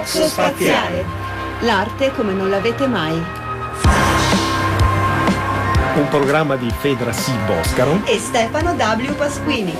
Coxo Spaziale. L'arte come non l'avete mai. Un programma di Fedra C. Boscaro e Stefano W. Pasquini.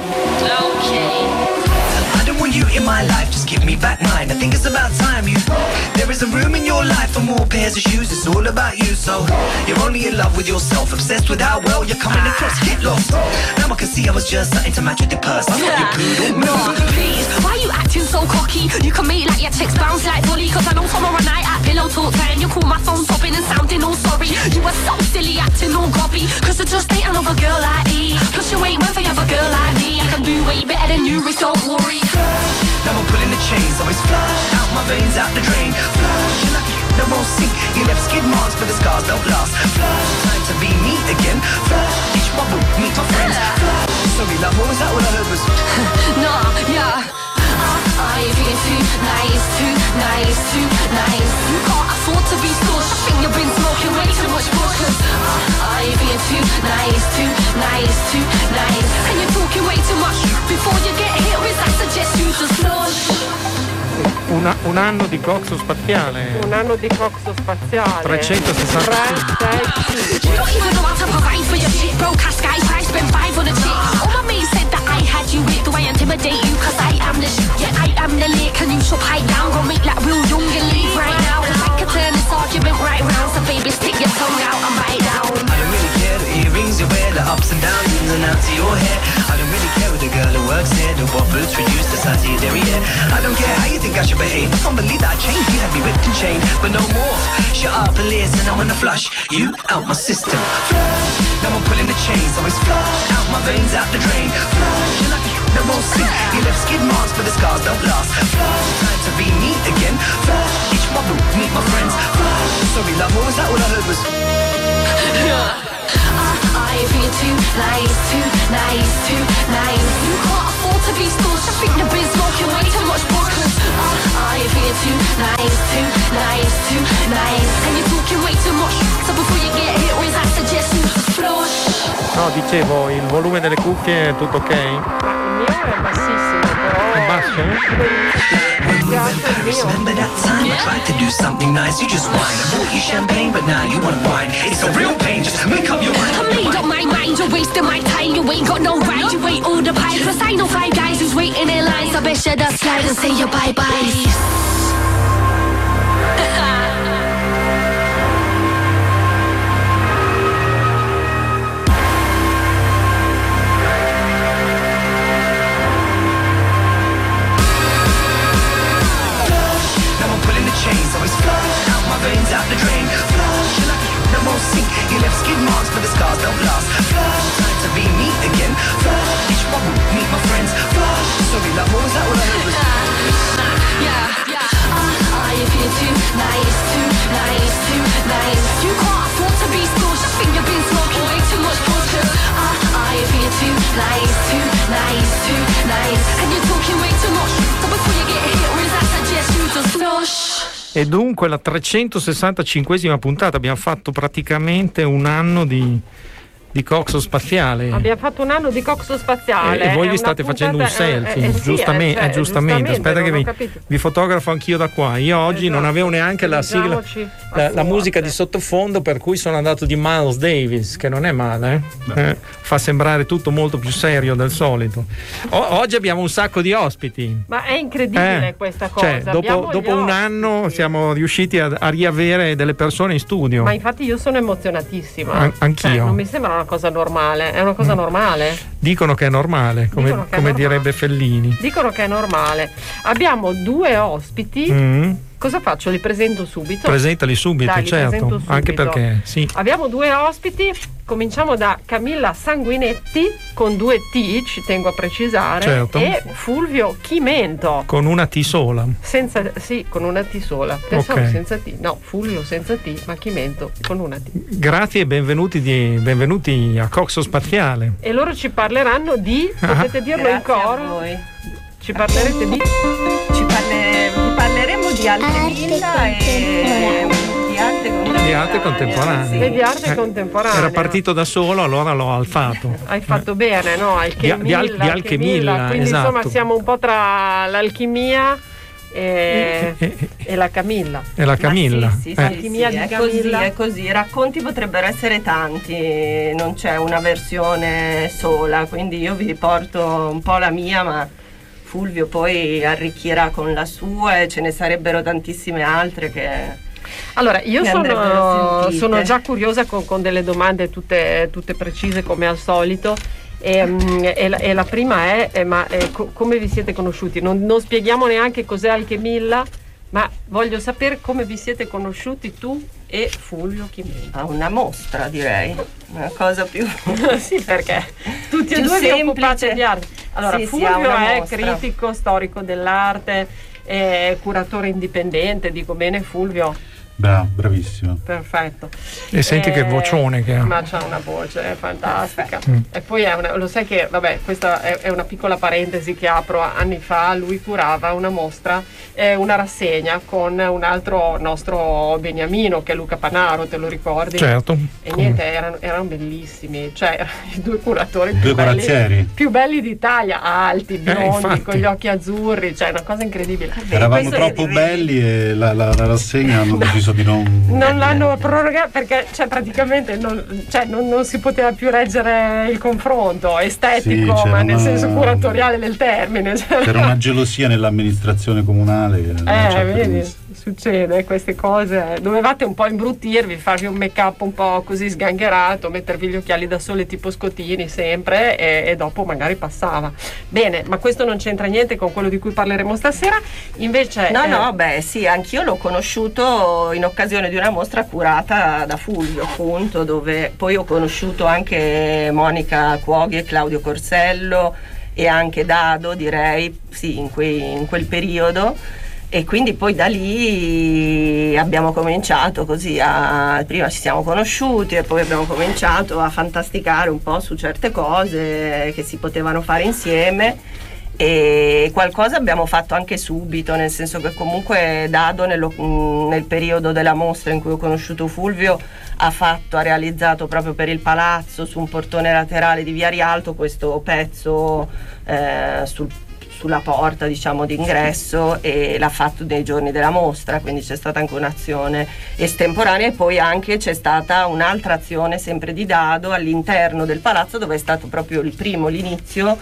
Want you in my life, just give me back mine. I think it's about time you. There is a room in your life for more pairs of shoes. It's all about you, so you're only in love with yourself, obsessed with how well you're coming across. Get lost. Now I can see I was just something to match with your purse. I'm not your poodle. No, please, why you acting so cocky? You can make like your chicks bounce like volley. Cause I know tomorrow night at pillow talk time you call my phone sobbing and sounding all sorry. You were so silly acting all gobby. Cause I just ain't another girl like me. Plus you ain't one for another girl like me. I can do way better than you, Rich, don't worry. Now I'm pulling the chains, always flush out my veins, out the drain. Flush, and like you won't sink. You left skid marks, but the scars don't last. Flush, time to be me again. Flush, each bubble, meet my friends. Flush, sorry love, what was that? All I heard was nah, yeah. You're being too nice, too nice, too nice. You can't afford to be scorched. I think you've been smoking way too much bush. You're being too nice, too nice, too nice. And you're talking way too much. Before you get hit with, I suggest you just flush. Un anno di Coxo Spaziale. Un anno di Coxo Spaziale. 365. You don't even know how to provide for your shit. Broke ass guys, I spend 5 on a chick. All my mates said that I had you with. Do I intimidate you? Cause I am the shit. Yeah, I am the lick. And you should pipe down. Go make like real young and leave right now. Cause I could turn this argument right round. So baby, stick your tongue out and bite down. I don't really care the earrings you wear, the ups and downs in and out to your hair. I don't really care with the girl who works here, the what boots reduce the size of your derriere. I don't care how you think I should behave. I can't believe that I changed. You had me whipped and chained, but no more. Shut up and listen, I wanna flush you out my system. Flush, now I'm pulling the chains, always flush out my veins, out the drain. Flush, and like you won't sink. You left skid marks, but the scars don't last. Flush, time to be me again. Flush, each bubble, meet my friends. Flush, sorry love, what was that? All I heard was You're being too nice, too nice, too nice. You can't afford to be scorched. I think you've been smoking way too much bush. You're being too nice, too nice, too nice. And you're talking way too much. So before you get hit with, I suggest you just flush. No, dicevo, il volume delle cuffie è tutto ok? Il mio è bassissimo, però. È basso? Remember that time I tried to do something nice? You just whine. I bought you champagne, but now you wanna wine. It's a real pain, just make up your mind. I made up my mind, you're wasting my time. You ain't got no right, you ain't all the pies. Plus I know 5 guys who's waiting in line. So best you just slide and say your bye-byes. Chains always flush out my veins, out the drain. Flush, and like you won't sink. You left skid marks, but the scars don't last. Flush, time to be me again. Flush, each bubble, meet my friends. Flush, sorry love, what was that? All I heard was yeah. You're being too nice, too nice, too nice. You can't afford to be scorched. I think you've been smoking way too much bush. You're being too nice, too nice, too nice. And you're talking way too much. So before you get hit with, I suggest you just flush. E dunque la 365esima puntata, abbiamo fatto praticamente un anno di Coxo Spaziale. Abbiamo fatto un anno di Coxo Spaziale. E voi vi state facendo un selfie, giustamente. Aspetta che vi fotografo anch'io da qua. Io oggi non avevo neanche la sigla, la musica di sottofondo, per cui sono andato di Miles Davis, che non è male, fa sembrare tutto molto più serio del solito. Oggi abbiamo un sacco di ospiti. Ma è incredibile questa cosa. Cioè, dopo un anno siamo riusciti a riavere delle persone in studio. Ma infatti io sono emozionatissima. Anch'io. Non mi sembra una cosa normale. È una cosa normale? Dicono che è normale, come direbbe Fellini. Dicono che è normale. Abbiamo 2 ospiti. Cosa faccio? Li presento subito? Presentali subito. Dai, certo, anche perché sì. Abbiamo 2 ospiti. Cominciamo da Camilla Sanguinetti con 2 T, ci tengo a precisare, certo. E Fulvio Chimento con una T sola. Con una T sola. Pensavo senza T. No, Fulvio senza T, ma Chimento con una T. Grazie e benvenuti a Coxo Spaziale. E loro ci parleranno di, potete dirlo in coro? Ci parlerete di? Parleremo di Alchemilla e di arte contemporanea. E di arte contemporanea. Era partito da solo, allora l'ho alzato. Hai fatto bene, no? Di Alchemilla, quindi esatto. insomma siamo un po' tra l'alchimia e la Camilla. E la Camilla. Sì, Alchimia di Camilla. È così. I racconti potrebbero essere tanti, non c'è una versione sola, quindi io vi porto un po' la mia, ma Fulvio poi arricchirà con la sua e ce ne sarebbero tantissime altre che... Allora, io sono già curiosa con delle domande tutte precise come al solito. E la prima è come vi siete conosciuti? Non spieghiamo neanche cos'è Alchemilla, ma voglio sapere come vi siete conosciuti tu e Fulvio Chimenti. A una mostra, direi, una cosa più sì, perché tutti e due vi occupate di arte. Allora, Fulvio è critico storico dell'arte, è curatore indipendente, dico bene Fulvio? Bravissimo. Perfetto. E senti che vocione che ha. Ma c'ha una voce fantastica. E poi lo sai che, vabbè, questa è una piccola parentesi che apro. Anni fa lui curava una mostra, una rassegna con un altro nostro beniamino che è Luca Panaro, te lo ricordi? Certo. E niente, erano bellissimi, cioè i due curatori più belli d'Italia, alti, biondi, con gli occhi azzurri, cioè una cosa incredibile. Eravamo troppo belli e la rassegna hanno deciso di non l'hanno prorogata perché praticamente non si poteva più reggere il confronto estetico, ma nel senso curatoriale del termine. C'era una gelosia nell'amministrazione comunale. Vedi, succede queste cose. Dovevate un po' imbruttirvi, farvi un make up un po' così sgangherato, mettervi gli occhiali da sole tipo Scottini sempre e dopo magari passava. Bene, ma questo non c'entra niente con quello di cui parleremo stasera. Invece anch'io l'ho conosciuto in occasione di una mostra curata da Fulvio, appunto, dove poi ho conosciuto anche Monica Cuoghi e Claudio Corsello e anche Dado, direi, sì, in quel periodo. E quindi poi da lì abbiamo cominciato così prima ci siamo conosciuti e poi abbiamo cominciato a fantasticare un po' su certe cose che si potevano fare insieme. E qualcosa abbiamo fatto anche subito, nel senso che comunque Dado nel periodo della mostra in cui ho conosciuto Fulvio ha realizzato proprio per il palazzo, su un portone laterale di Via Rialto, questo pezzo sulla porta, diciamo, d'ingresso, e l'ha fatto nei giorni della mostra, quindi c'è stata anche un'azione estemporanea e poi anche c'è stata un'altra azione sempre di Dado all'interno del palazzo, dove è stato proprio l'inizio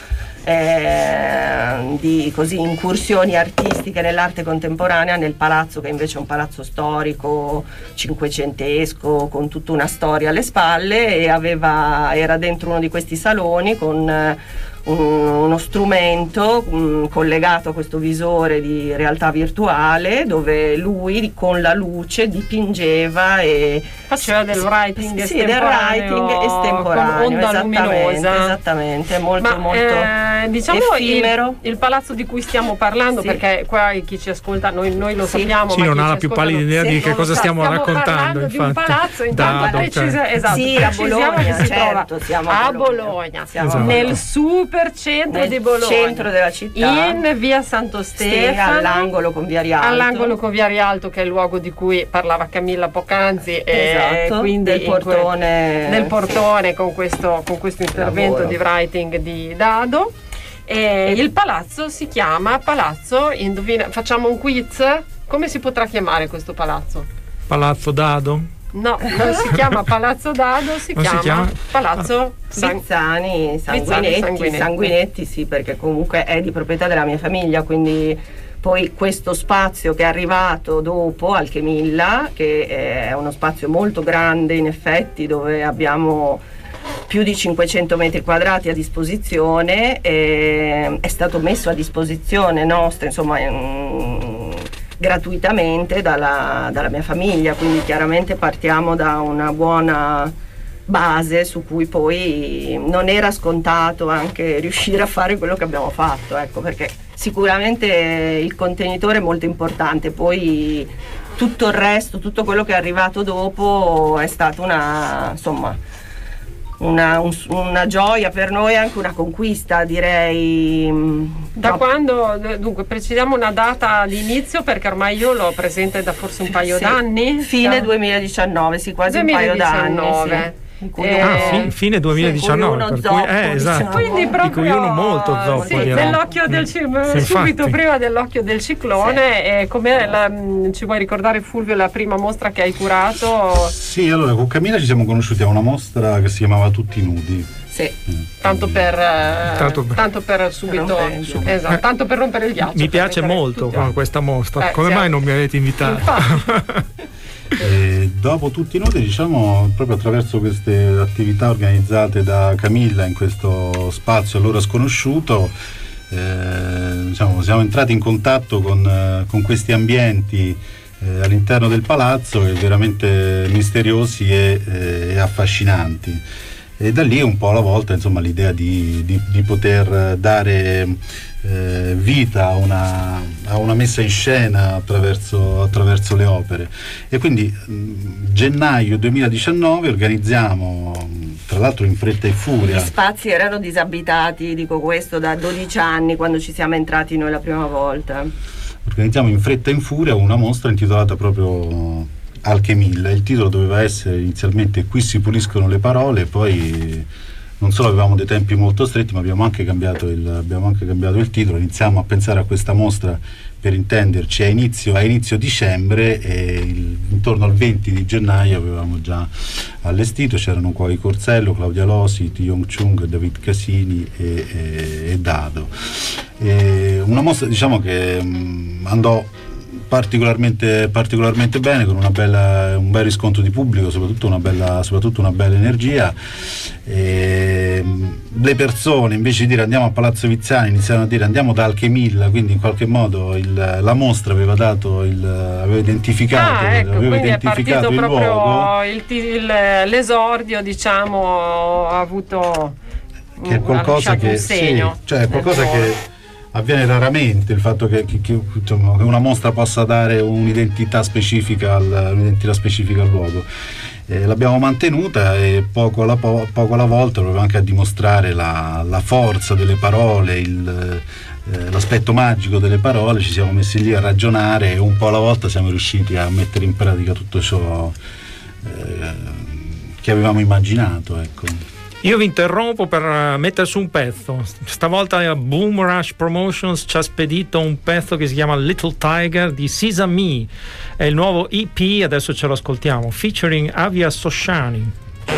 di così incursioni artistiche nell'arte contemporanea nel palazzo, che invece è un palazzo storico cinquecentesco con tutta una storia alle spalle, e era dentro uno di questi saloni con uno strumento collegato a questo visore di realtà virtuale, dove lui con la luce dipingeva e faceva del writing estemporaneo, con onda luminosa. Esattamente, molto diciamo effimero. Il palazzo di cui stiamo parlando, perché qua chi ci ascolta noi lo sappiamo, ma non ha la più pallida idea di che cosa stiamo raccontando, infatti. Di un palazzo intanto esatto, a Bologna, che si trova a Bologna, esatto. Nel super centro di Bologna, centro della città, in via Santo Stefano, all'angolo con via Rialto, che è il luogo di cui parlava Camilla poc'anzi, esatto, quindi del portone con questo intervento di writing di Dado. E il palazzo si chiama Palazzo, indovina, facciamo un quiz, come si potrà chiamare questo palazzo? Palazzo Dado? No, non si chiama Palazzo Dado, si chiama Palazzo Sanguinetti, sì, perché comunque è di proprietà della mia famiglia, quindi poi questo spazio che è arrivato dopo Alchemilla, che è uno spazio molto grande in effetti, dove abbiamo più di 500 metri quadrati a disposizione, è stato messo a disposizione nostra, insomma, gratuitamente dalla mia famiglia, quindi chiaramente partiamo da una buona base su cui poi non era scontato anche riuscire a fare quello che abbiamo fatto, ecco, perché sicuramente il contenitore è molto importante, poi tutto il resto, tutto quello che è arrivato dopo è stato una gioia per noi, anche una conquista, direi. Quando, dunque, precisiamo una data di inizio, perché ormai io l'ho presente da forse un paio d'anni. Fine 2019, sì, quasi 2019. Un paio d'anni. Sì. fine 2019, per cui esatto. Quindi proprio, di cui uno molto zoppo, nell'occhio del subito prima dell'occhio del ciclone. Ci vuoi ricordare, Fulvio, la prima mostra che hai curato? Sì, allora con Camilla ci siamo conosciuti a una mostra che si chiamava Tutti Nudi. Sì. Tanto per subito, esatto, tanto per rompere il ghiaccio. Mi piace molto questa mostra. Come mai non mi avete invitato? E dopo Tutti Nudi, diciamo, proprio attraverso queste attività organizzate da Camilla in questo spazio allora sconosciuto, diciamo, siamo entrati in contatto con questi ambienti all'interno del palazzo, veramente misteriosi e affascinanti. E da lì un po' alla volta, insomma, l'idea di poter dare vita a una messa in scena attraverso le opere. E quindi gennaio 2019 organizziamo, tra l'altro in fretta e furia. Gli spazi erano disabitati, dico questo, da 12 anni, quando ci siamo entrati noi la prima volta. Organizziamo in fretta e in furia una mostra intitolata proprio Alchemilla. Il titolo doveva essere inizialmente Qui si puliscono le parole, poi non solo avevamo dei tempi molto stretti, ma abbiamo anche cambiato il titolo. Iniziamo a pensare a questa mostra, per intenderci, a inizio dicembre, e intorno al 20 di gennaio avevamo già allestito. C'erano Cuochi Corsello, Claudia Losi, Ti-Yong Chung, David Casini e Dado. Una mostra, diciamo, che andò particolarmente bene, con un bel riscontro di pubblico, soprattutto una bella energia. Le persone, invece di dire andiamo a Palazzo Viziani, iniziarono a dire andiamo da Alchemilla, quindi in qualche modo la mostra aveva identificato il luogo. L'esordio, diciamo, ha avuto che è qualcosa che, un segno, qualcosa che avviene raramente, il fatto che una mostra possa dare un'identità specifica al luogo. L'abbiamo mantenuta, e poco alla volta, proprio anche a dimostrare la forza delle parole, l'aspetto magico delle parole, ci siamo messi lì a ragionare, e un po' alla volta siamo riusciti a mettere in pratica tutto ciò che avevamo immaginato, ecco. Io vi interrompo per mettere su un pezzo. Stavolta Boom Rush Promotions ci ha spedito un pezzo che si chiama Little Tiger di Sesame. È il nuovo EP, adesso ce lo ascoltiamo, featuring Avia Soshani.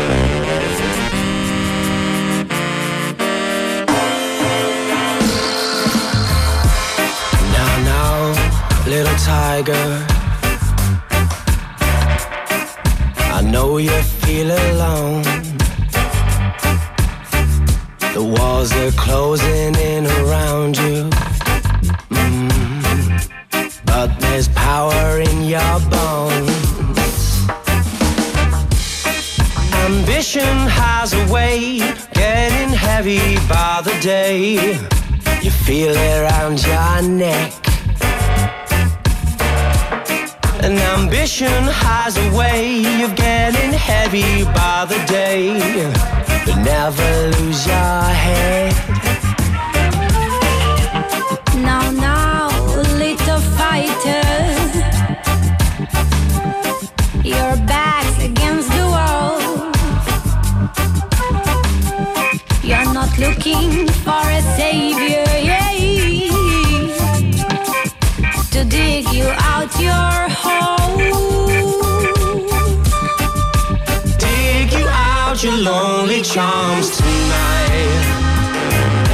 Now, little tiger, I know you feel alone. The walls are closing in around you, but there's power in your bones. Ambition has a way getting heavy by the day. You feel it around your neck. And ambition has a way of getting heavy by the day, but never lose your head. Now, little fighter, your back's against the wall. You're not looking for a savior, to dig you out your hole. Dig you out your lonely charms tonight.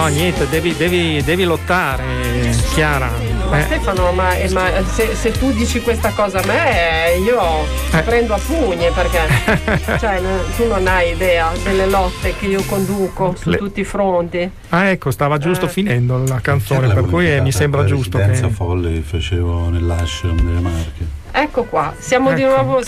No, niente, devi lottare, Chiara. Stefano, ma se tu dici questa cosa a me, io prendo a pugni, perché cioè, tu non hai idea delle lotte che io conduco su tutti i fronti. Ah, ecco, stava giusto finendo la canzone, per cui mi sembra giusto che... folle facevo nell'Ashram delle Marche. Ecco qua, siamo di nuovo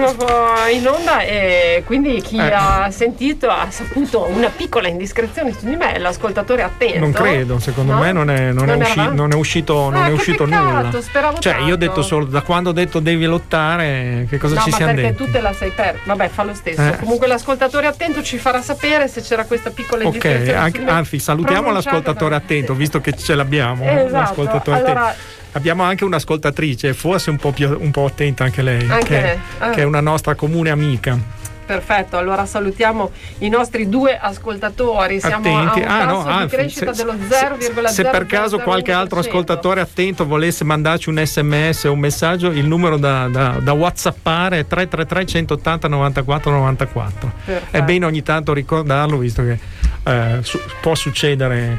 in onda, e quindi chi ha sentito ha saputo una piccola indiscrezione su di me, l'ascoltatore attento. Non credo, secondo me non è uscito nulla. Speravo cioè tanto. Io ho detto solo, da quando ho detto devi lottare, che cosa ci siamo detti? No, ma perché tu te la sei persa. Vabbè, fa lo stesso. Comunque l'ascoltatore attento ci farà sapere se c'era questa piccola indiscrezione. Ok, anzi salutiamo l'ascoltatore attento, visto che ce l'abbiamo. Esatto. L'ascoltatore attento. Abbiamo anche un'ascoltatrice, forse un po' attenta anche lei, che è una nostra comune amica. Perfetto, allora salutiamo i nostri 2 ascoltatori. Siamo attenti. A un tasso di crescita dello 0,0. Se per caso qualche altro ascoltatore attento volesse mandarci un SMS o un messaggio, il numero da WhatsAppare è 333 180 94 94. Perfetto. È bene ogni tanto ricordarlo, visto che può succedere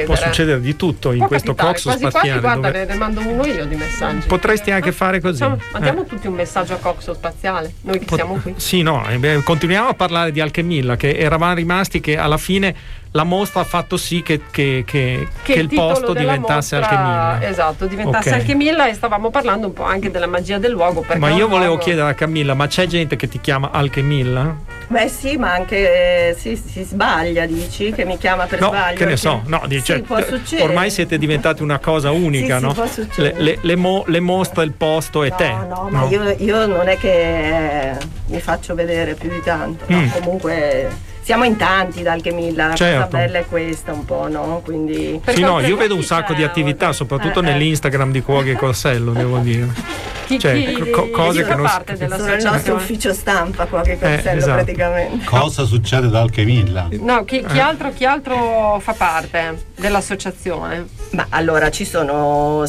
di tutto in questo coxo spaziale. Guarda, ne mando uno io di messaggi. Potresti anche fare così. Mandiamo tutti un messaggio a coxo spaziale, noi che siamo qui. Sì, no, continuiamo a parlare di Alchemilla, che eravamo rimasti che alla fine la mostra ha fatto sì che il posto diventasse Alchemilla. Esatto, diventasse Alchemilla, e stavamo parlando un po' anche della magia del luogo. Ma io volevo chiedere a Camilla, ma c'è gente che ti chiama Alchemilla? Beh sì, ma anche si sbaglia, dici che mi chiama per sbaglio. Che ne so, sì, può succedere. Ormai siete diventati una cosa unica, sì, no? Può succedere. Le mostre, il posto e te. No, ma io non è che mi faccio vedere più di tanto, no? Comunque siamo in tanti da Alchemilla, la cosa bella è questa un po', no? Quindi io vedo un sacco di attività, soprattutto nell'Instagram di Cuoghi e Corsello, devo dire. Cose che non sono il nostro ufficio stampa Cuoghi e Corsello, esatto. Praticamente. Cosa succede da Alchemilla? No, chi altro fa parte dell'associazione? Ma allora ci sono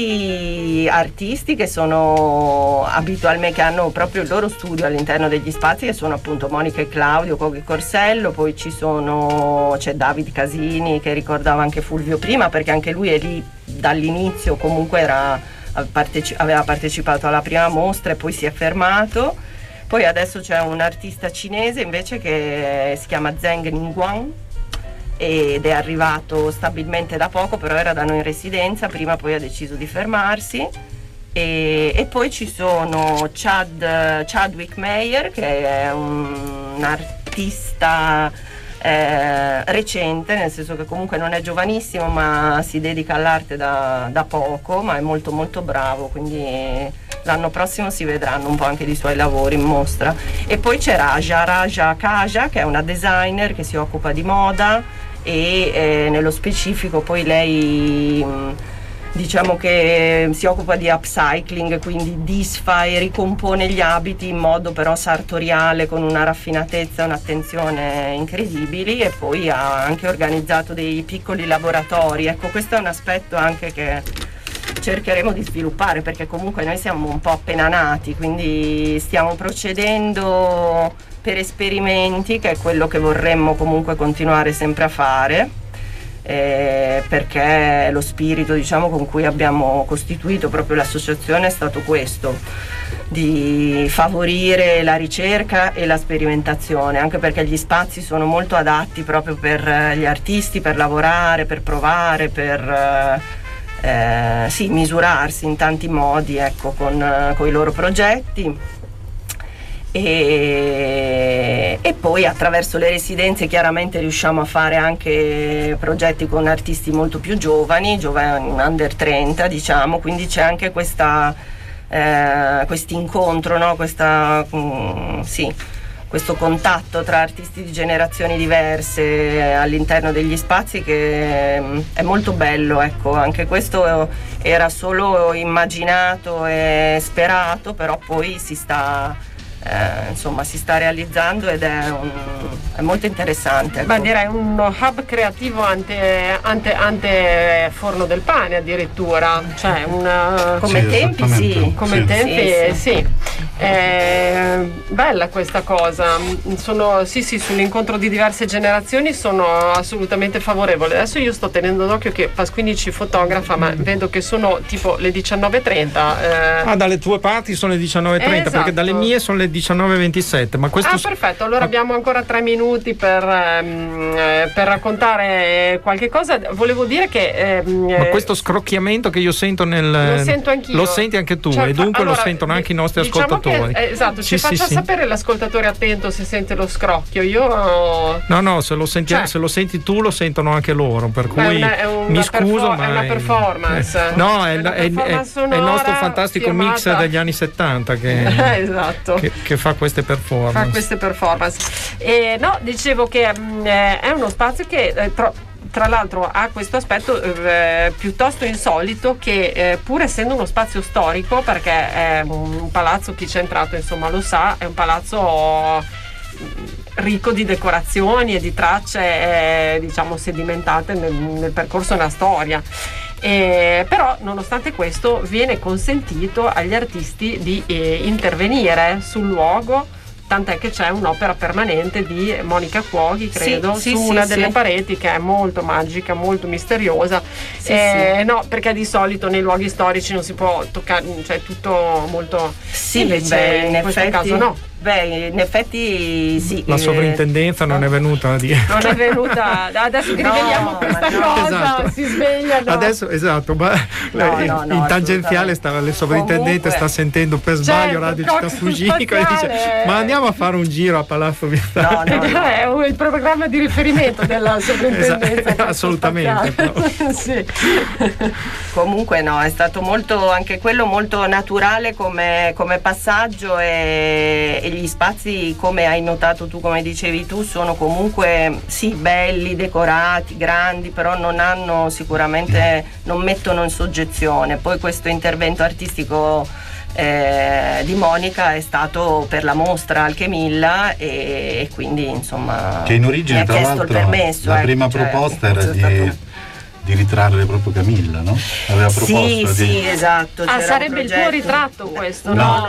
6 artisti che sono abitualmente, che hanno proprio il loro studio all'interno degli spazi, che sono appunto Monica e Claudio Cuoghi e Corsello. Poi c'è David Casini, che ricordava anche Fulvio prima, perché anche lui è lì dall'inizio, comunque aveva partecipato alla prima mostra e poi si è fermato. Poi adesso c'è un artista cinese invece che si chiama Zheng Ningguang ed è arrivato stabilmente da poco, però era da noi in residenza prima, poi ha deciso di fermarsi. E poi ci sono Chadwick Meyer, che è un artista recente, nel senso che comunque non è giovanissimo, ma si dedica all'arte da poco, ma è molto molto bravo, quindi l'anno prossimo si vedranno un po' anche di suoi lavori in mostra. E poi c'è Raja Kaja, che è una designer che si occupa di moda e nello specifico poi lei diciamo che si occupa di upcycling, quindi disfa e ricompone gli abiti in modo però sartoriale, con una raffinatezza e un'attenzione incredibili, e poi ha anche organizzato dei piccoli laboratori. Ecco, questo è un aspetto anche che cercheremo di sviluppare, perché comunque noi siamo un po' appena nati, quindi stiamo procedendo per esperimenti, che è quello che vorremmo comunque continuare sempre a fare. Perché lo spirito, diciamo, con cui abbiamo costituito proprio l'associazione è stato questo, di favorire la ricerca e la sperimentazione, anche perché gli spazi sono molto adatti proprio per gli artisti, per lavorare, per provare, per misurarsi in tanti modi, ecco, con i loro progetti. E poi attraverso le residenze chiaramente riusciamo a fare anche progetti con artisti molto più giovani under 30, diciamo, quindi c'è anche questo incontro, no? Questo contatto tra artisti di generazioni diverse all'interno degli spazi, che è molto bello, ecco. Anche questo era solo immaginato e sperato, però poi si sta realizzando ed è molto interessante, ecco. Beh, direi un hub creativo ante forno del pane addirittura, cioè come tempi sì. Come tempi sì. Bella questa cosa. Sì, sull'incontro di diverse generazioni sono assolutamente favorevole. Adesso io sto tenendo d'occhio che Pasquini ci fotografa, ma vedo che sono tipo le 19:30. Dalle tue parti sono le 19:30, esatto. Perché dalle mie sono le 19:27. Ma questo perfetto, allora abbiamo ancora 3 minuti per raccontare qualche cosa. Volevo dire che ma questo scrocchiamento che io sento lo sento anch'io. Lo senti anche tu, e dunque allora, lo sentono anche i nostri ascoltatori. Esatto, ci faccia sapere l'ascoltatore attento se sente lo scrocchio. Io no, se lo senti tu lo sentono anche loro, per cui mi scuso, ma è una performance. È il nostro fantastico mix degli anni 70 esatto. che fa queste performance. Dicevo che è uno spazio che tra l'altro ha questo aspetto piuttosto insolito, che pur essendo uno spazio storico, perché è un palazzo, chi c'è entrato insomma lo sa, è un palazzo ricco di decorazioni e di tracce diciamo sedimentate nel percorso della storia. Però nonostante questo viene consentito agli artisti di intervenire sul luogo, tant'è che c'è un'opera permanente di Monica Cuoghi, credo, su una delle pareti, che è molto magica, molto misteriosa. No, perché di solito nei luoghi storici non si può toccare, cioè tutto molto invece in questo caso no. In effetti sì. La sovrintendenza non è venuta a dire. Non è venuta. Adesso che riveliamo questa cosa, esatto. Si sveglia. No. Adesso, esatto, ma in tangenziale il sovrintendente sta sentendo per sbaglio Radio Città Fugica e dice: ma andiamo a fare un giro a Palazzo Vistale. È il programma di riferimento della sovrintendenza. Assolutamente. Sì. Comunque è stato molto, anche quello molto naturale come passaggio, e gli spazi, come hai notato tu, come dicevi tu, sono comunque belli, decorati, grandi, però non mettono in soggezione. Poi questo intervento artistico di Monica è stato per la mostra Alchemilla, e quindi insomma che in origine tra l'altro il permesso, la prima proposta era di ritrarre proprio Camilla, no? Aveva proposto esatto. Sarebbe il tuo ritratto questo? No.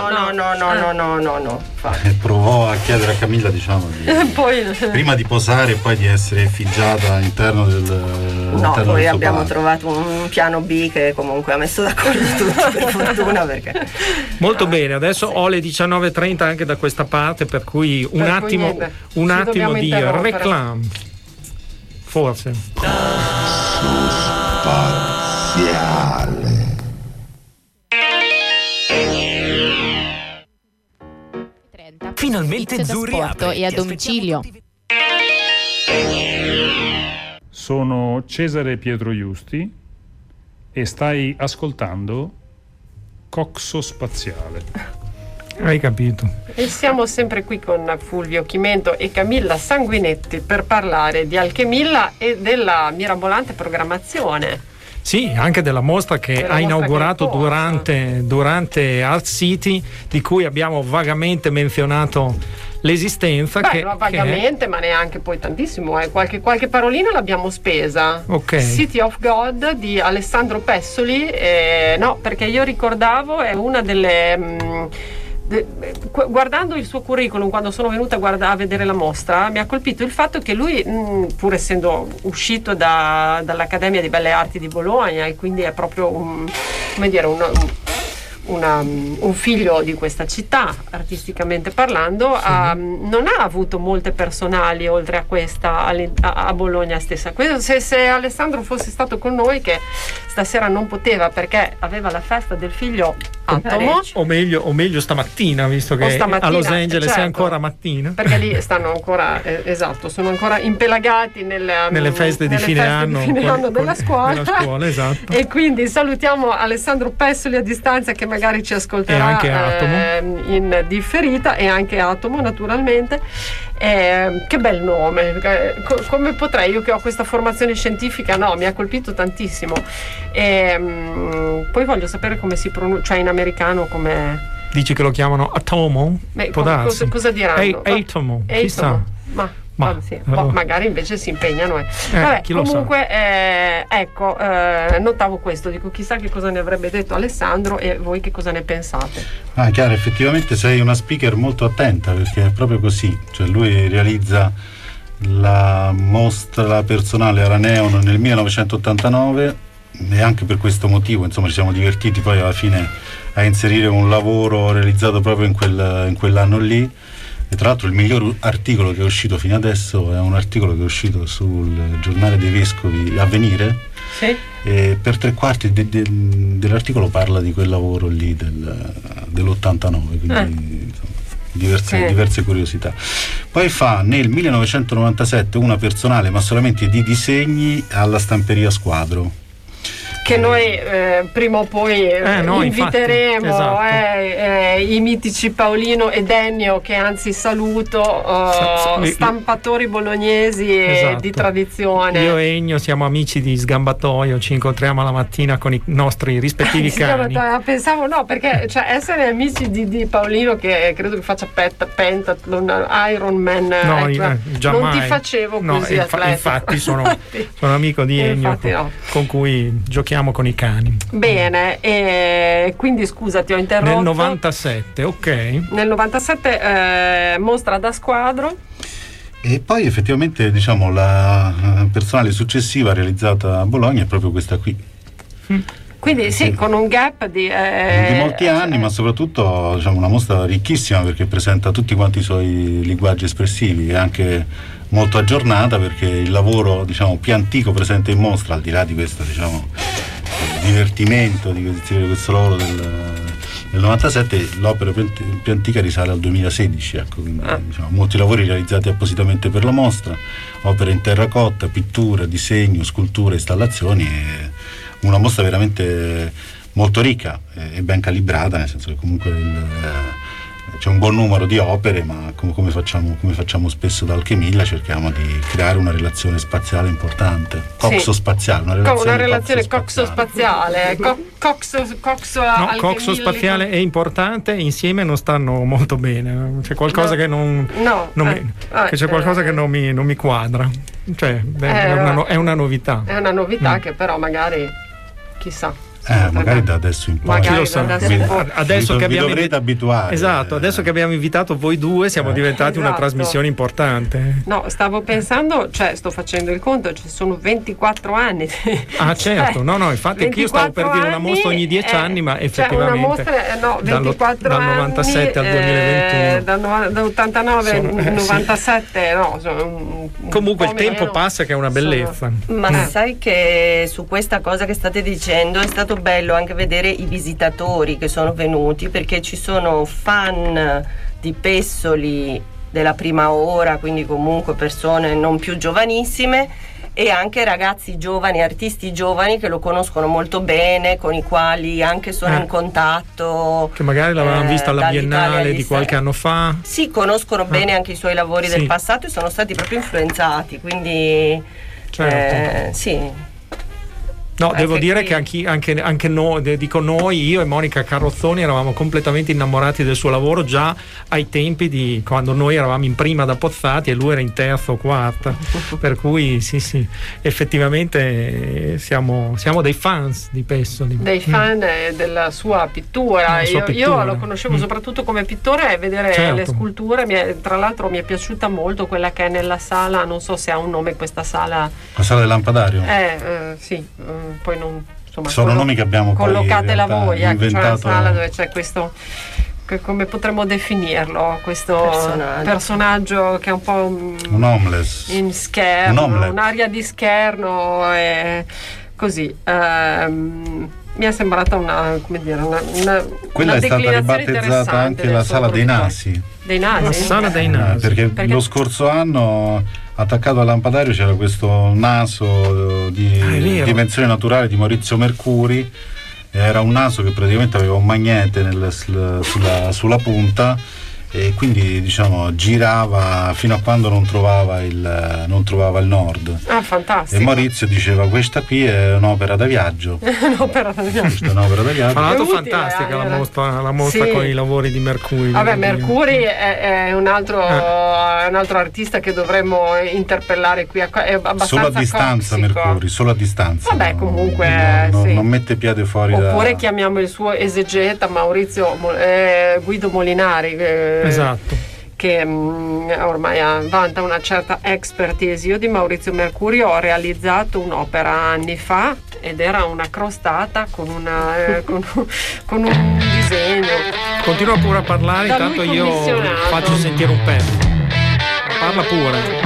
Provò a chiedere a Camilla, diciamo, prima di posare e poi di essere effigiata all'interno del poi abbiamo trovato un piano B che comunque ha messo d'accordo tutti, per fortuna, perché molto bene. Adesso ho le 19:30 anche da questa parte, per cui un attimo di reclame, forse. Spaziale. Finalmente Zuri apre e a domicilio. Sono Cesare Pietro Iusti e stai ascoltando Coxo Spaziale. Hai capito. E siamo sempre qui con Fulvio Chimento e Camilla Sanguinetti per parlare di Alchemilla e della mirabolante programmazione. Sì, anche della mostra che ha inaugurato durante Art City, di cui abbiamo vagamente menzionato l'esistenza. Vagamente, ma neanche poi tantissimo. Qualche parolina l'abbiamo spesa. Okay. City of God di Alessandro Pessoli. Perché io ricordavo, è una delle... guardando il suo curriculum, quando sono venuta a vedere la mostra, mi ha colpito il fatto che lui, pur essendo uscito dall'Accademia di Belle Arti di Bologna, e quindi è proprio un figlio di questa città, artisticamente parlando, non ha avuto molte personali oltre a questa a Bologna stessa. Se Alessandro fosse stato con noi, che stasera non poteva perché aveva la festa del figlio Atomo, o meglio stamattina, visto che a Los Angeles è ancora mattina, perché lì stanno ancora sono ancora impelagati nelle feste di fine anno della scuola, esatto. E quindi salutiamo Alessandro Pessoli a distanza, che magari ci ascolterà, e anche Atomo in differita, e anche Atomo naturalmente. Che bel nome, come potrei, io che ho questa formazione scientifica, mi ha colpito tantissimo. Poi voglio sapere come si pronuncia, cioè in americano come... Dici che lo chiamano Atomo? Cosa diranno? Atomo, chissà. magari invece si impegnano. Vabbè, comunque ecco, notavo questo, dico chissà che cosa ne avrebbe detto Alessandro e voi che cosa ne pensate. Chiara, effettivamente sei una speaker molto attenta, perché è proprio così, cioè lui realizza la mostra personale Araneon nel 1989 e anche per questo motivo insomma ci siamo divertiti poi alla fine a inserire un lavoro realizzato proprio in quell'anno lì. E tra l'altro il miglior articolo che è uscito fino adesso è un articolo che è uscito sul giornale dei vescovi Avvenire, sì. E per 3/4 dell'articolo parla di quel lavoro lì dell'89, quindi insomma, diverse curiosità. Poi fa nel 1997 una personale ma solamente di disegni alla Stamperia Squadro, che noi prima o poi inviteremo, esatto. I mitici Paolino ed Ennio, che anzi saluto, stampatori bolognesi esatto. Di tradizione. Io e Ennio siamo amici di sgambatoio, ci incontriamo la mattina con i nostri rispettivi cani. Pensavo perché essere amici di Paolino, che credo che faccia pentathlon, Ironman, non ti facevo così. Infatti sono amico di Ennio, con cui giochiamo con i cani. Bene, quindi scusa, ti ho interrotto. Nel 97, ok. Nel 97 mostra da Squadro. E poi effettivamente diciamo la personale successiva realizzata a Bologna è proprio questa qui. Quindi sì, con un gap di molti anni, ma soprattutto diciamo una mostra ricchissima, perché presenta tutti quanti i suoi linguaggi espressivi e anche molto aggiornata, perché il lavoro diciamo più antico presente in mostra, al di là di questo diciamo divertimento di questo lavoro del 97, l'opera più antica risale al 2016, ecco, quindi diciamo, molti lavori realizzati appositamente per la mostra, opere in terracotta, pittura, disegno, scultura, installazioni, e una mostra veramente molto ricca e ben calibrata, nel senso che comunque c'è un buon numero di opere, ma come facciamo spesso da Alchemilla, cerchiamo di creare una relazione spaziale importante, coxospaziale, una relazione coxospaziale. Coxospaziale è importante, insieme non stanno molto bene, c'è qualcosa che c'è qualcosa che non mi quadra, cioè è una novità. È una novità che però magari chissà. Magari da adesso in poi. Adesso che abbiamo dovrete abituare. Esatto, adesso che abbiamo invitato voi due siamo diventati una trasmissione importante. No, stavo pensando, sto facendo il conto, ci sono 24 anni. Certo, infatti anch'io stavo per dire una mostra ogni 10 anni, ma effettivamente una mostra, 24 dal 97 al 2021. Dall'89 al 97, comunque il tempo passa, che è una bellezza. Ma sai che su questa cosa che state dicendo è stato bello anche vedere i visitatori che sono venuti, perché ci sono fan di Pessoli della prima ora, quindi comunque persone non più giovanissime, e anche ragazzi giovani, artisti giovani che lo conoscono molto bene, con i quali anche sono in contatto, che magari l'avevano vista alla Biennale di qualche anno fa. Sì, conoscono bene anche i suoi lavori del passato e sono stati proprio influenzati, quindi sì. No, devo dire che anche noi, dico noi, io e Monica Carrozzoni eravamo completamente innamorati del suo lavoro già ai tempi di quando noi eravamo in prima da Pozzati e lui era in terza o quarta, per cui sì, effettivamente siamo dei fans di Pessoli. Dei fan della sua pittura. Io lo conoscevo soprattutto come pittore, e vedere le sculture, tra l'altro mi è piaciuta molto quella che è nella sala, non so se ha un nome questa sala. La sala del Lampadario? Sì. Poi non, insomma, sono nomi che abbiamo collocatela voi, c'è una sala dove c'è questo, come potremmo definirlo, questo personaggio che è un po' un homeless in scherno, un'aria di scherno, così mi è sembrata quella è stata ribattezzata anche la sala dei nasi. La sala dei nasi, perché lo scorso anno attaccato al lampadario c'era questo naso di dimensione naturale di Maurizio Mercuri. Era un naso che praticamente aveva un magnete sulla punta, e quindi diciamo girava fino a quando non trovava il nord. Ah, fantastico. E Maurizio diceva: questa qui è un'opera da viaggio. Un'opera da viaggio. Questa è un'opera da viaggio. Tra l'altro fantastica la mostra sì. Con i lavori di Mercuri. Vabbè, Mercuri è un altro artista che dovremmo interpellare qui, è abbastanza solo a distanza tossico. Mercuri, solo a distanza. Vabbè, comunque sì. Non mette piede fuori. Oppure chiamiamo il suo esegeta Guido Molinari, esatto, che ormai vanta una certa expertise. Io di Maurizio Mercuri ho realizzato un'opera anni fa ed era una crostata con un disegno. Continua pure a parlare, intanto io faccio sentire un pezzo. Parla pure.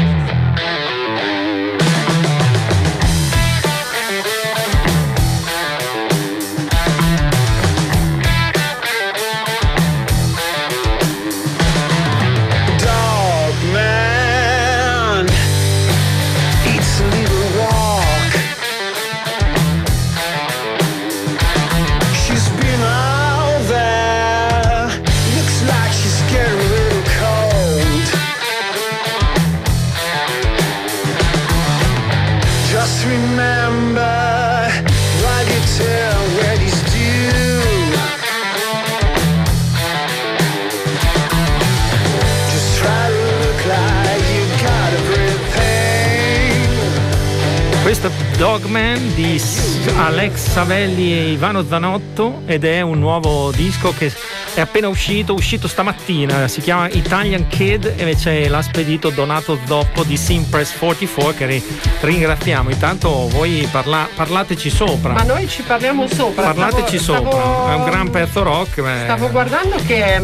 Questo Dogman di Alex Savelli e Ivano Zanotto, ed è un nuovo disco che è appena uscito stamattina, si chiama Italian Kid e invece l'ha spedito Donato Zoppo di Simpress 44, che ringraziamo. Intanto voi parlateci sopra. Ma noi ci parliamo sopra. Parlateci sopra, è un gran pezzo rock. Stavo guardando che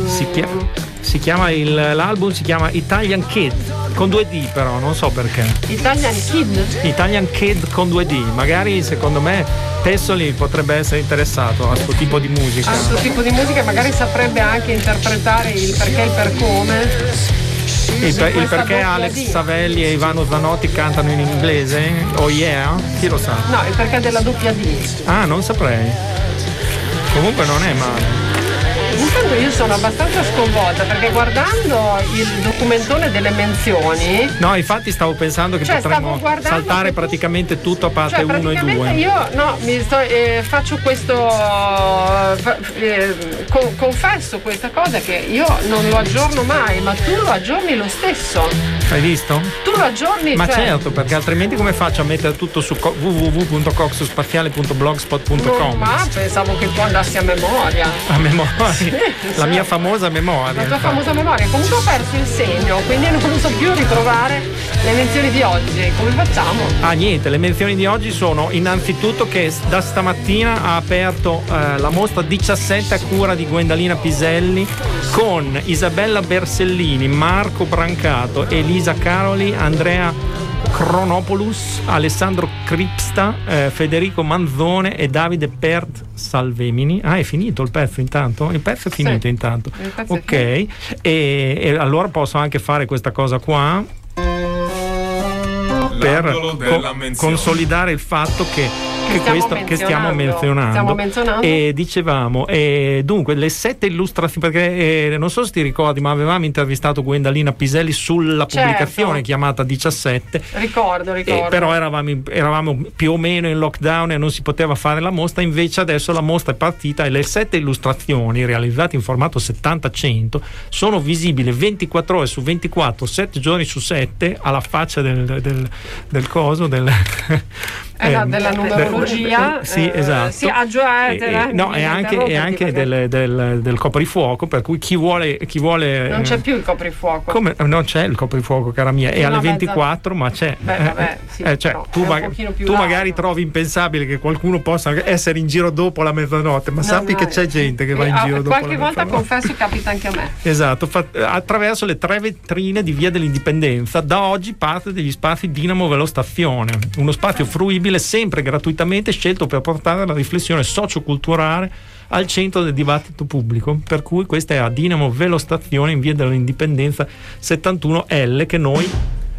l'album si chiama Italian Kid con 2D, però non so perché. Italian Kid con 2D, magari secondo me Tessoli potrebbe essere interessato a questo tipo di musica. Magari saprebbe anche interpretare il perché e il per come. Il perché Alex Savelli e Ivano Zanotti cantano in inglese? Oh yeah? Chi lo sa? No, il perché della doppia D. Ah, non saprei. Comunque non è male. Intanto io sono abbastanza sconvolta perché guardando il documentone delle menzioni. No, infatti stavo pensando che potremmo saltare praticamente tutto a parte 1 e 2. Io faccio questo. Confesso questa cosa che io non lo aggiorno mai, ma tu lo aggiorni lo stesso. Hai visto? Tu lo aggiorni. Ma certo, perché altrimenti come faccio a mettere tutto su www.coxospaziale.blogspot.com? Ma pensavo che tu andassi a memoria. A memoria? La mia famosa memoria. La tua famosa memoria. Comunque ho perso il segno, quindi non so più ritrovare le menzioni di oggi. Come facciamo? Ah, niente, le menzioni di oggi sono innanzitutto che da stamattina ha aperto la mostra 17 a cura di Gwendalina Piselli con Isabella Bersellini, Marco Brancato, Elisa Caroli, Andrea Chronopoulos, Alessandro Cripsta, Federico Manzone e Davide Pert Salvemini. Ah, è finito il pezzo intanto? Il pezzo è finito intanto. Ok, e allora posso anche fare questa cosa qua per consolidare il fatto che stiamo menzionando. E dicevamo, dunque le 7 illustrazioni, perché non so se ti ricordi, ma avevamo intervistato Gwendalina Piselli sulla pubblicazione chiamata 17. Ricordo. Però eravamo più o meno in lockdown e non si poteva fare la mostra. Invece adesso la mostra è partita e le 7 illustrazioni realizzate in formato 70-100 sono visibili 24 ore su 24, 7 giorni su 7, alla faccia del coso della numerologia. Sì, esatto. No, è anche del coprifuoco, per cui chi vuole non c'è più il coprifuoco. Come non c'è il coprifuoco, cara mia, è alle 24, ma c'è. Tu magari trovi impensabile che qualcuno possa essere in giro dopo la mezzanotte, ma sappi che c'è gente che va in giro dopo qualche volta, confesso, capita anche a me. Esatto, attraverso le 3 vetrine di Via dell'Indipendenza. Da oggi parte degli spazi Dinamo Velostazione, uno spazio fruibile sempre gratuitamente scelto per portare la riflessione socioculturale al centro del dibattito pubblico, per cui questa è a Dinamo Velostazione in Via dell'Indipendenza 71L, che noi